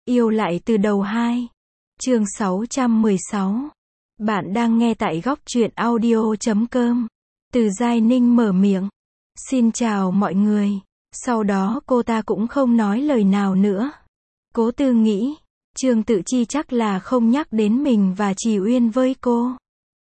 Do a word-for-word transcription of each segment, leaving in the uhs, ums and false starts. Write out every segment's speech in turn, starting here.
Yêu lại từ đầu hai. Chương sáu trăm mười sáu. Bạn đang nghe tại góc truyện audio chấm com. Từ Giai Ninh mở miệng. Xin chào mọi người. Sau đó cô ta cũng không nói lời nào nữa. Cố Tư nghĩ, Trương Tự Chi chắc là không nhắc đến mình và Trì Uyên với cô.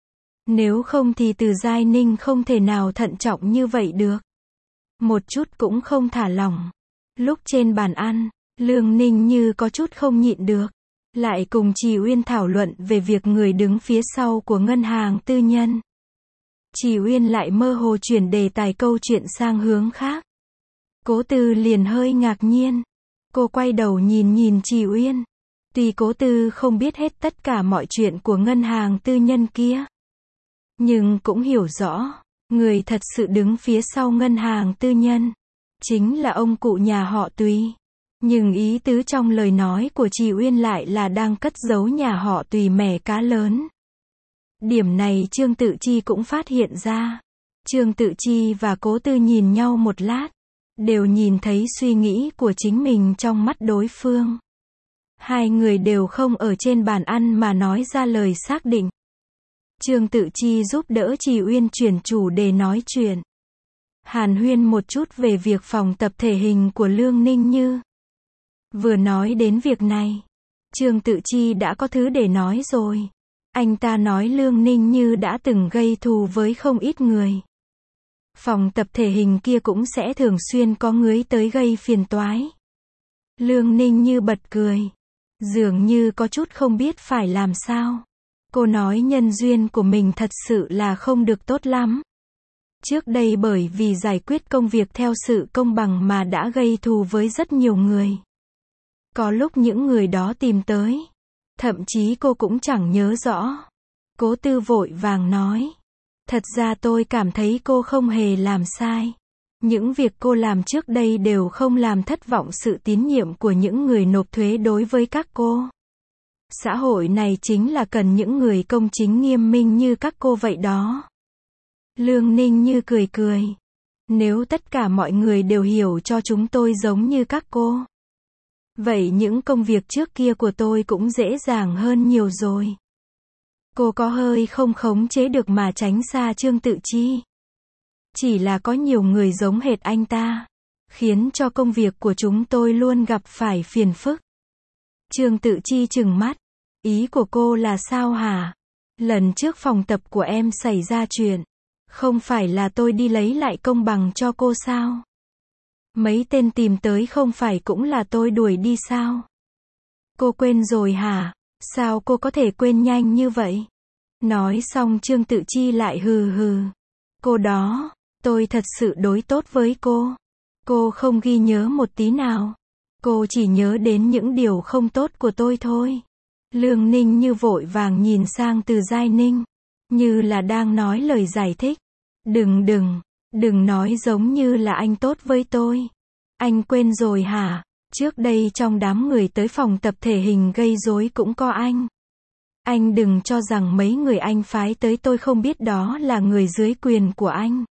Nếu không thì Từ Giai Ninh không thể nào thận trọng như vậy được. Một chút cũng không thả lỏng. Lúc trên bàn ăn, Lương Ninh Như có chút không nhịn được. Lại cùng Trì Uyên thảo luận về việc người đứng phía sau của ngân hàng tư nhân. Trì Uyên lại mơ hồ chuyển đề tài câu chuyện sang hướng khác. Cố Tư liền hơi ngạc nhiên. Cô quay đầu nhìn nhìn Trì Uyên. Tuy Cố Tư không biết hết tất cả mọi chuyện của ngân hàng tư nhân kia, nhưng cũng hiểu rõ, người thật sự đứng phía sau ngân hàng tư nhân chính là ông cụ nhà họ Tùy. Nhưng ý tứ trong lời nói của Trì Uyên lại là đang cất giấu nhà họ Tùy mẻ cá lớn. Điểm này Trương Tự Chi cũng phát hiện ra. Trương Tự Chi và Cố Tư nhìn nhau một lát, đều nhìn thấy suy nghĩ của chính mình trong mắt đối phương. Hai người đều không ở trên bàn ăn mà nói ra lời xác định. Trương Tự Chi giúp đỡ Trì Uyên chuyển chủ đề nói chuyện. Hàn huyên một chút về việc phòng tập thể hình của Lương Ninh Như. Vừa nói đến việc này, Trương Tự Chi đã có thứ để nói rồi. Anh ta nói Lương Ninh Như đã từng gây thù với không ít người. Phòng tập thể hình kia cũng sẽ thường xuyên có người tới gây phiền toái. Lương Ninh Như bật cười. Dường như có chút không biết phải làm sao. Cô nói nhân duyên của mình thật sự là không được tốt lắm. Trước đây bởi vì giải quyết công việc theo sự công bằng mà đã gây thù với rất nhiều người. Có lúc những người đó tìm tới, thậm chí cô cũng chẳng nhớ rõ. Cố Tư vội vàng nói. Thật ra tôi cảm thấy cô không hề làm sai. Những việc cô làm trước đây đều không làm thất vọng sự tín nhiệm của những người nộp thuế đối với các cô. Xã hội này chính là cần những người công chính nghiêm minh như các cô vậy đó. Lương Ninh Như cười cười. Nếu tất cả mọi người đều hiểu cho chúng tôi giống như các cô, vậy những công việc trước kia của tôi cũng dễ dàng hơn nhiều rồi. Cô có hơi không khống chế được mà tránh xa Trương Tự Chi. Chỉ là có nhiều người giống hệt anh ta, khiến cho công việc của chúng tôi luôn gặp phải phiền phức. Trương Tự Chi trừng mắt. Ý của cô là sao hả? Lần trước phòng tập của em xảy ra chuyện, không phải là tôi đi lấy lại công bằng cho cô sao? Mấy tên tìm tới không phải cũng là tôi đuổi đi sao? Cô quên rồi hả? Sao cô có thể quên nhanh như vậy? Nói xong Trương Tự Chi lại hừ hừ. Cô đó, tôi thật sự đối tốt với cô. Cô không ghi nhớ một tí nào. Cô chỉ nhớ đến những điều không tốt của tôi thôi. Lương Ninh Như vội vàng nhìn sang Từ Giai Ninh, như là đang nói lời giải thích. Đừng đừng, đừng nói giống như là anh tốt với tôi. Anh quên rồi hả? Trước đây trong đám người tới phòng tập thể hình gây rối cũng có anh. Anh đừng cho rằng mấy người anh phái tới tôi không biết đó là người dưới quyền của anh.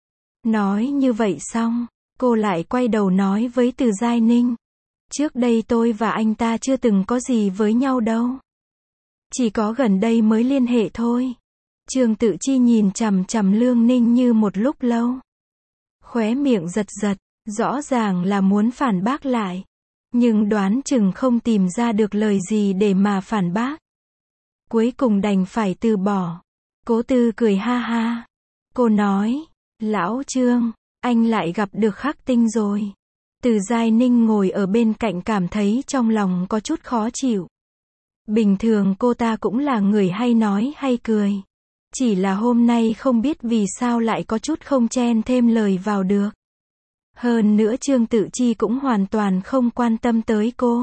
Nói như vậy xong, cô lại quay đầu nói với Từ Giai Ninh. Trước đây tôi và anh ta chưa từng có gì với nhau đâu. Chỉ có gần đây mới liên hệ thôi. Trương Tự Chi nhìn chằm chằm Lương Ninh Như một lúc lâu. Khóe miệng giật giật, rõ ràng là muốn phản bác lại. Nhưng đoán chừng không tìm ra được lời gì để mà phản bác. Cuối cùng đành phải từ bỏ. Cố Tư cười ha ha. Cô nói, lão Trương, anh lại gặp được Khắc Tinh rồi. Từ Giai Ninh ngồi ở bên cạnh cảm thấy trong lòng có chút khó chịu. Bình thường cô ta cũng là người hay nói hay cười. Chỉ là hôm nay không biết vì sao lại có chút không chen thêm lời vào được. Hơn nữa Trương Tự Chi cũng hoàn toàn không quan tâm tới cô.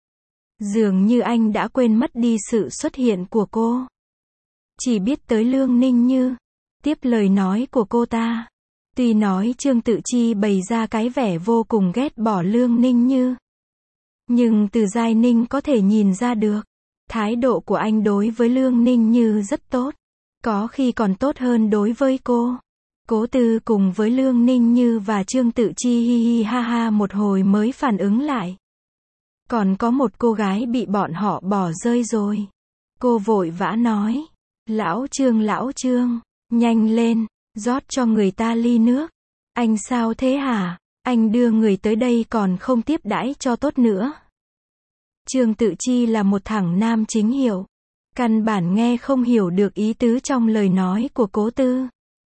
Dường như anh đã quên mất đi sự xuất hiện của cô. Chỉ biết tới Lương Ninh Như. Tiếp lời nói của cô ta. Tuy nói Trương Tự Chi bày ra cái vẻ vô cùng ghét bỏ Lương Ninh Như, nhưng Từ Giai Ninh có thể nhìn ra được. Thái độ của anh đối với Lương Ninh Như rất tốt. Có khi còn tốt hơn đối với cô. Cố Tư cùng với Lương Ninh Như và Trương Tự Chi hi hi ha ha một hồi mới phản ứng lại. Còn có một cô gái bị bọn họ bỏ rơi rồi. Cô vội vã nói. Lão Trương, lão Trương, nhanh lên, rót cho người ta ly nước. Anh sao thế hả? Anh đưa người tới đây còn không tiếp đãi cho tốt nữa. Trương Tự Chi là một thằng nam chính hiệu. Căn bản nghe không hiểu được ý tứ trong lời nói của Cố Tư.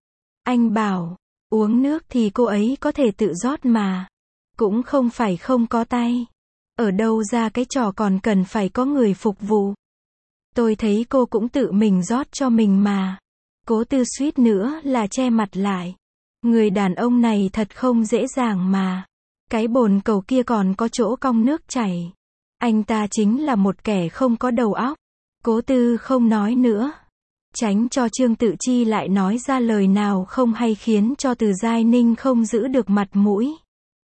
Anh bảo, uống nước thì cô ấy có thể tự rót mà. Cũng không phải không có tay. Ở đâu ra cái trò còn cần phải có người phục vụ. Tôi thấy cô cũng tự mình rót cho mình mà. Cố Tư suýt nữa là che mặt lại. Người đàn ông này thật không dễ dàng mà. Cái bồn cầu kia còn có chỗ cong nước chảy. Anh ta chính là một kẻ không có đầu óc. Cố Tư không nói nữa. Tránh cho Trương Tự Chi lại nói ra lời nào không hay khiến cho Từ Giai Ninh không giữ được mặt mũi.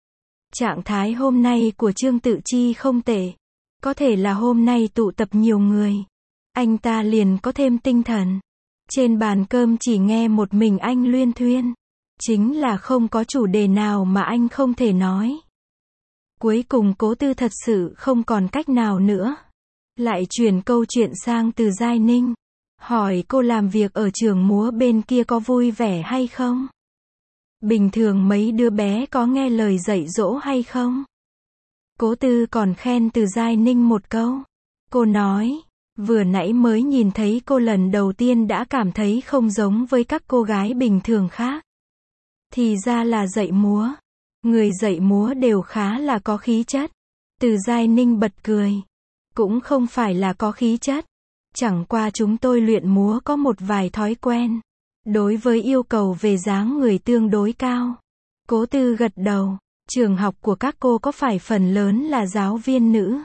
Trạng thái hôm nay của Trương Tự Chi không tệ. Có thể là hôm nay tụ tập nhiều người. Anh ta liền có thêm tinh thần. Trên bàn cơm chỉ nghe một mình anh luyên thuyên. Chính là không có chủ đề nào mà anh không thể nói. Cuối cùng Cố Tư thật sự không còn cách nào nữa. Lại chuyển câu chuyện sang Từ Giai Ninh. Hỏi cô làm việc ở trường múa bên kia có vui vẻ hay không? Bình thường mấy đứa bé có nghe lời dạy dỗ hay không? Cố Tư còn khen Từ Giai Ninh một câu. Cô nói, vừa nãy mới nhìn thấy cô lần đầu tiên đã cảm thấy không giống với các cô gái bình thường khác. Thì ra là dạy múa. Người dạy múa đều khá là có khí chất. Từ Giai Ninh bật cười. Cũng không phải là có khí chất. Chẳng qua chúng tôi luyện múa có một vài thói quen. Đối với yêu cầu về dáng người tương đối cao. Cố Tư gật đầu. Trường học của các cô có phải phần lớn là giáo viên nữ?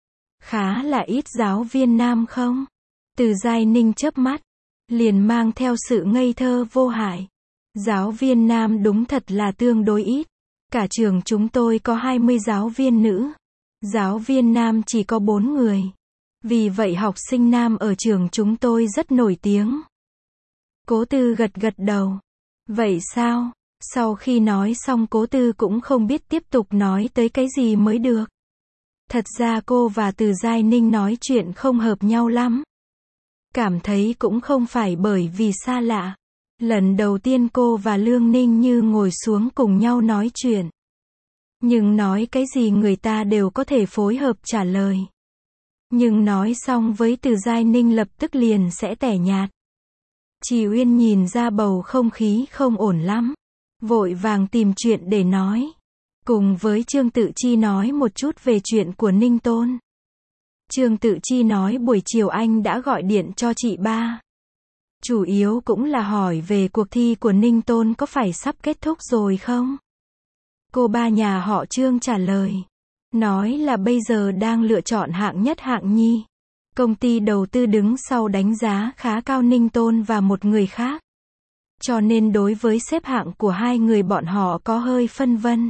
Khá là ít giáo viên nam không? Từ Giai Ninh chớp mắt. Liền mang theo sự ngây thơ vô hại. Giáo viên nam đúng thật là tương đối ít. Cả trường chúng tôi có hai mươi giáo viên nữ. Giáo viên nam chỉ có bốn người. Vì vậy học sinh nam ở trường chúng tôi rất nổi tiếng. Cố Tư gật gật đầu. Vậy sao? Sau khi nói xong Cố Tư cũng không biết tiếp tục nói tới cái gì mới được. Thật ra cô và Từ Giai Ninh nói chuyện không hợp nhau lắm. Cảm thấy cũng không phải bởi vì xa lạ. Lần đầu tiên cô và Lương Ninh Như ngồi xuống cùng nhau nói chuyện. Nhưng nói cái gì người ta đều có thể phối hợp trả lời. Nhưng nói xong với Từ Giai Ninh lập tức liền sẽ tẻ nhạt. Chỉ Uyên nhìn ra bầu không khí không ổn lắm. Vội vàng tìm chuyện để nói. Cùng với Trương Tự Chi nói một chút về chuyện của Ninh Tôn. Trương Tự Chi nói buổi chiều anh đã gọi điện cho chị ba. Chủ yếu cũng là hỏi về cuộc thi của Ninh Tôn có phải sắp kết thúc rồi không? Cô ba nhà họ Trương trả lời. Nói là bây giờ đang lựa chọn hạng nhất hạng nhì. Công ty đầu tư đứng sau đánh giá khá cao Ninh Tôn và một người khác. Cho nên đối với xếp hạng của hai người bọn họ có hơi phân vân.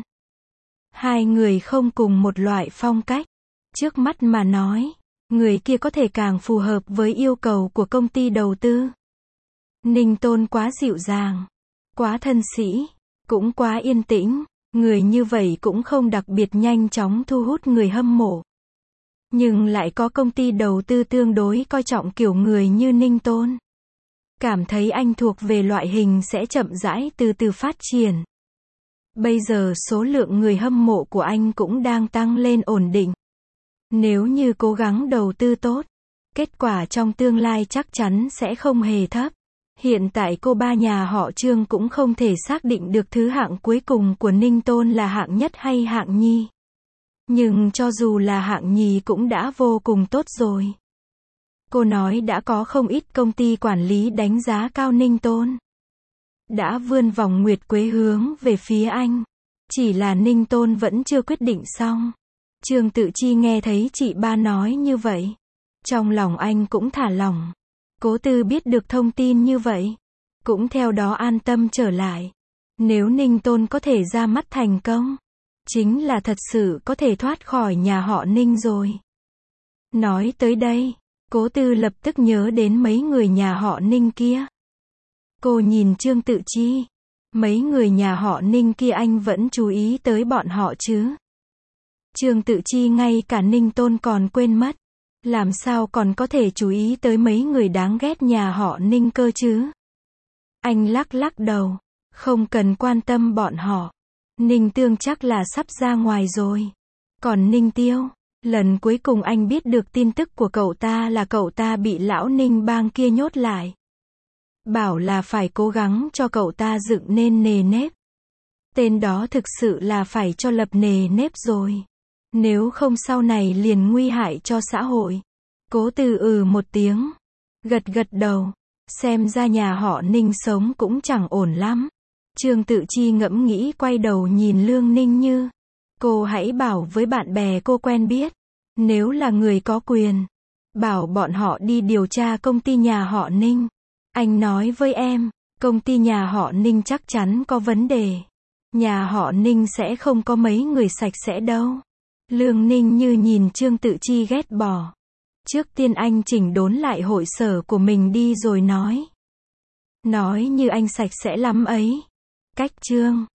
Hai người không cùng một loại phong cách. Trước mắt mà nói, người kia có thể càng phù hợp với yêu cầu của công ty đầu tư. Ninh Tôn quá dịu dàng, quá thân sĩ, cũng quá yên tĩnh. Người như vậy cũng không đặc biệt nhanh chóng thu hút người hâm mộ. Nhưng lại có công ty đầu tư tương đối coi trọng kiểu người như Ninh Tôn. Cảm thấy anh thuộc về loại hình sẽ chậm rãi từ từ phát triển. Bây giờ số lượng người hâm mộ của anh cũng đang tăng lên ổn định. Nếu như cố gắng đầu tư tốt, kết quả trong tương lai chắc chắn sẽ không hề thấp. Hiện tại cô ba nhà họ Trương cũng không thể xác định được thứ hạng cuối cùng của Ninh Tôn là hạng nhất hay hạng nhì. Nhưng cho dù là hạng nhì cũng đã vô cùng tốt rồi. Cô nói đã có không ít công ty quản lý đánh giá cao Ninh Tôn. Đã vươn vòng nguyệt quế hướng về phía anh. Chỉ là Ninh Tôn vẫn chưa quyết định xong. Trương Tự Chi nghe thấy chị ba nói như vậy. Trong lòng anh cũng thả lỏng. Cố Tư biết được thông tin như vậy. Cũng theo đó an tâm trở lại. Nếu Ninh Tôn có thể ra mắt thành công. Chính là thật sự có thể thoát khỏi nhà họ Ninh rồi. Nói tới đây, Cố Tư lập tức nhớ đến mấy người nhà họ Ninh kia. Cô nhìn Trương Tự Chi. Mấy người nhà họ Ninh kia anh vẫn chú ý tới bọn họ chứ? Trương Tự Chi ngay cả Ninh Tôn còn quên mất. Làm sao còn có thể chú ý tới mấy người đáng ghét nhà họ Ninh cơ chứ? Anh lắc lắc đầu. Không cần quan tâm bọn họ. Ninh Tương chắc là sắp ra ngoài rồi. Còn Ninh Tiêu, lần cuối cùng anh biết được tin tức của cậu ta là cậu ta bị lão Ninh bang kia nhốt lại. Bảo là phải cố gắng cho cậu ta dựng nên nề nếp. Tên đó thực sự là phải cho lập nề nếp rồi. Nếu không sau này liền nguy hại cho xã hội. Cố Từ ừ một tiếng. Gật gật đầu. Xem ra nhà họ Ninh sống cũng chẳng ổn lắm. Trương Tự Chi ngẫm nghĩ quay đầu nhìn Lương Ninh Như. Cô hãy bảo với bạn bè cô quen biết. Nếu là người có quyền. Bảo bọn họ đi điều tra công ty nhà họ Ninh. Anh nói với em, công ty nhà họ Ninh chắc chắn có vấn đề. Nhà họ Ninh sẽ không có mấy người sạch sẽ đâu. Lương Ninh Như nhìn Trương Tự Chi ghét bỏ. Trước tiên anh chỉnh đốn lại hội sở của mình đi rồi nói. Nói như anh sạch sẽ lắm ấy. Cách Trương